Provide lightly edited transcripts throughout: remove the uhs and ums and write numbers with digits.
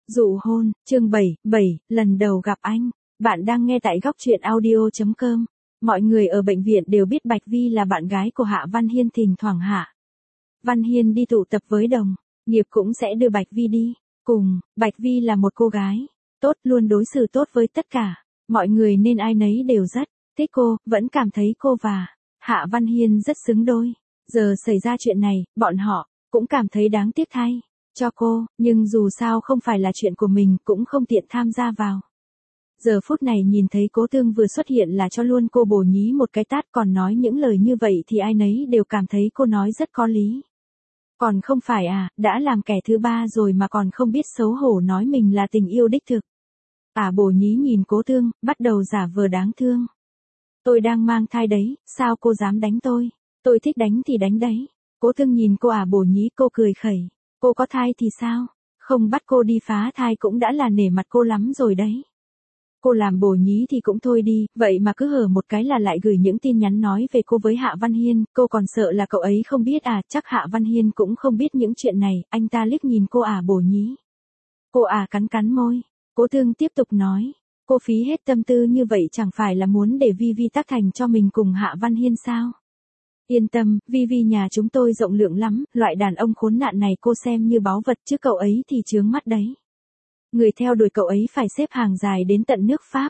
Dụ hôn, chương 7, lần đầu gặp anh. Bạn đang nghe tại góc truyện audio.com. Mọi người ở bệnh viện đều biết Bạch Vi là bạn gái của Hạ Văn Hiên, thỉnh thoảng Hạ Văn Hiên đi tụ tập với đồng nghiệp cũng sẽ đưa Bạch Vi đi. Cùng, Bạch Vi là một cô gái tốt, luôn đối xử tốt với tất cả mọi người nên ai nấy đều rất thích cô, vẫn cảm thấy cô và Hạ Văn Hiên rất xứng đôi. Giờ xảy ra chuyện này, bọn họ cũng cảm thấy đáng tiếc thay cho cô, nhưng dù sao không phải là chuyện của mình cũng không tiện tham gia vào. Giờ phút này nhìn thấy Cố Tương vừa xuất hiện là cho luôn cô bổ nhí một cái tát, còn nói những lời như vậy thì ai nấy đều cảm thấy cô nói rất có lý. Còn không phải à, đã làm kẻ thứ ba rồi mà còn không biết xấu hổ nói mình là tình yêu đích thực. Bổ nhí nhìn Cố Tương, bắt đầu giả vờ đáng thương. Tôi đang mang thai đấy, sao cô dám đánh tôi? Tôi thích đánh thì đánh đấy. Cố Tương nhìn cô bổ nhí, cô cười khẩy. Cô có thai thì sao? Không bắt cô đi phá thai cũng đã là nể mặt cô lắm rồi đấy. Cô làm bổ nhí thì cũng thôi đi, vậy mà cứ hở một cái là lại gửi những tin nhắn nói về cô với Hạ Văn Hiên, cô còn sợ là cậu ấy không biết à, chắc Hạ Văn Hiên cũng không biết những chuyện này, anh ta liếc nhìn cô bổ nhí. Cô cắn cắn môi. Cố Tương tiếp tục nói, cô phí hết tâm tư như vậy chẳng phải là muốn để Vi tác thành cho mình cùng Hạ Văn Hiên sao? Yên tâm, Vi nhà chúng tôi rộng lượng lắm, loại đàn ông khốn nạn này cô xem như báu vật chứ cậu ấy thì chướng mắt đấy. Người theo đuổi cậu ấy phải xếp hàng dài đến tận nước Pháp.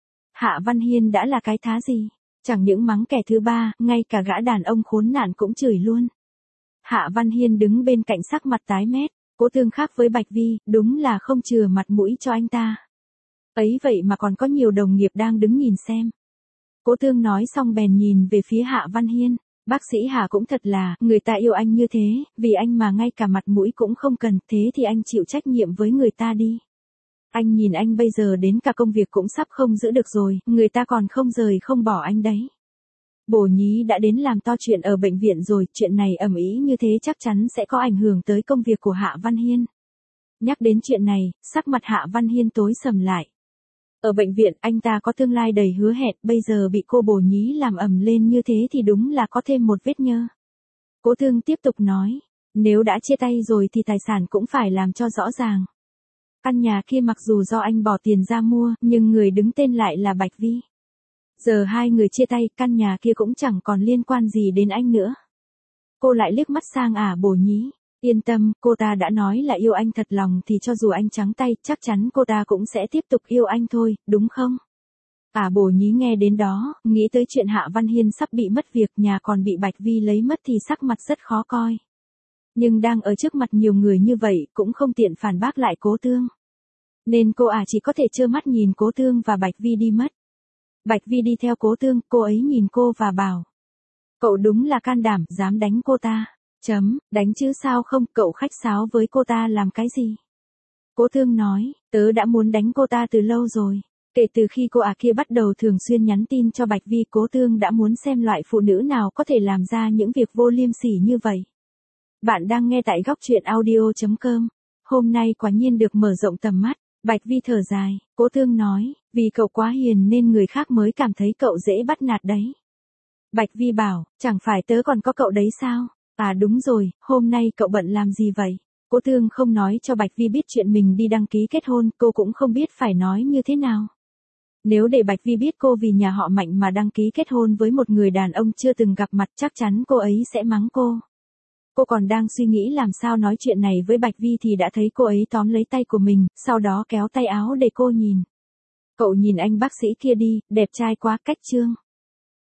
Hạ Văn Hiên đã là cái thá gì? Chẳng những mắng kẻ thứ ba, ngay cả gã đàn ông khốn nạn cũng chửi luôn. Hạ Văn Hiên đứng bên cạnh sắc mặt tái mét, Cố Tương khác với Bạch Vi, đúng là không chừa mặt mũi cho anh ta. Ấy vậy mà còn có nhiều đồng nghiệp đang đứng nhìn xem. Cố Tương nói xong bèn nhìn về phía Hạ Văn Hiên. Bác sĩ Hà cũng thật là, người ta yêu anh như thế, vì anh mà ngay cả mặt mũi cũng không cần, thế thì anh chịu trách nhiệm với người ta đi. Anh nhìn anh bây giờ đến cả công việc cũng sắp không giữ được rồi, người ta còn không rời không bỏ anh đấy. Bổ nhí đã đến làm to chuyện ở bệnh viện rồi, chuyện này ầm ĩ như thế chắc chắn sẽ có ảnh hưởng tới công việc của Hạ Văn Hiên. Nhắc đến chuyện này, sắc mặt Hạ Văn Hiên tối sầm lại. Ở bệnh viện anh ta có tương lai đầy hứa hẹn, bây giờ bị cô bổ nhí làm ầm lên như thế thì đúng là có thêm một vết nhơ. Cố Tương tiếp tục nói, nếu đã chia tay rồi thì tài sản cũng phải làm cho rõ ràng. Căn nhà kia mặc dù do anh bỏ tiền ra mua, nhưng người đứng tên lại là Bạch Vi. Giờ hai người chia tay, căn nhà kia cũng chẳng còn liên quan gì đến anh nữa. Cô lại liếc mắt sang bổ nhí. Yên tâm, cô ta đã nói là yêu anh thật lòng thì cho dù anh trắng tay, chắc chắn cô ta cũng sẽ tiếp tục yêu anh thôi, đúng không? Bổ nhí nghe đến đó, nghĩ tới chuyện Hạ Văn Hiên sắp bị mất việc, nhà còn bị Bạch Vi lấy mất thì sắc mặt rất khó coi. Nhưng đang ở trước mặt nhiều người như vậy, cũng không tiện phản bác lại Cố Tương. Nên cô chỉ có thể trơ mắt nhìn Cố Tương và Bạch Vi đi mất. Bạch Vi đi theo Cố Tương, cô ấy nhìn cô và bảo. Cậu đúng là can đảm, dám đánh cô ta. Đánh chứ sao không, cậu khách sáo với cô ta làm cái gì? Cố Tương nói, tớ đã muốn đánh cô ta từ lâu rồi. Kể từ khi cô kia bắt đầu thường xuyên nhắn tin cho Bạch Vi, Cố Tương đã muốn xem loại phụ nữ nào có thể làm ra những việc vô liêm sỉ như vậy. Bạn đang nghe tại góc truyện audio.com. Hôm nay quả nhiên được mở rộng tầm mắt. Bạch Vi thở dài, Cố Tương nói, vì cậu quá hiền nên người khác mới cảm thấy cậu dễ bắt nạt đấy. Bạch Vi bảo, chẳng phải tớ còn có cậu đấy sao? Đúng rồi, hôm nay cậu bận làm gì vậy? Cố Tương không nói cho Bạch Vi biết chuyện mình đi đăng ký kết hôn, cô cũng không biết phải nói như thế nào. Nếu để Bạch Vi biết cô vì nhà họ Mạnh mà đăng ký kết hôn với một người đàn ông chưa từng gặp mặt, chắc chắn cô ấy sẽ mắng cô. Cô còn đang suy nghĩ làm sao nói chuyện này với Bạch Vi thì đã thấy cô ấy tóm lấy tay của mình, sau đó kéo tay áo để cô nhìn. Cậu nhìn anh bác sĩ kia đi, đẹp trai quá, cách trương.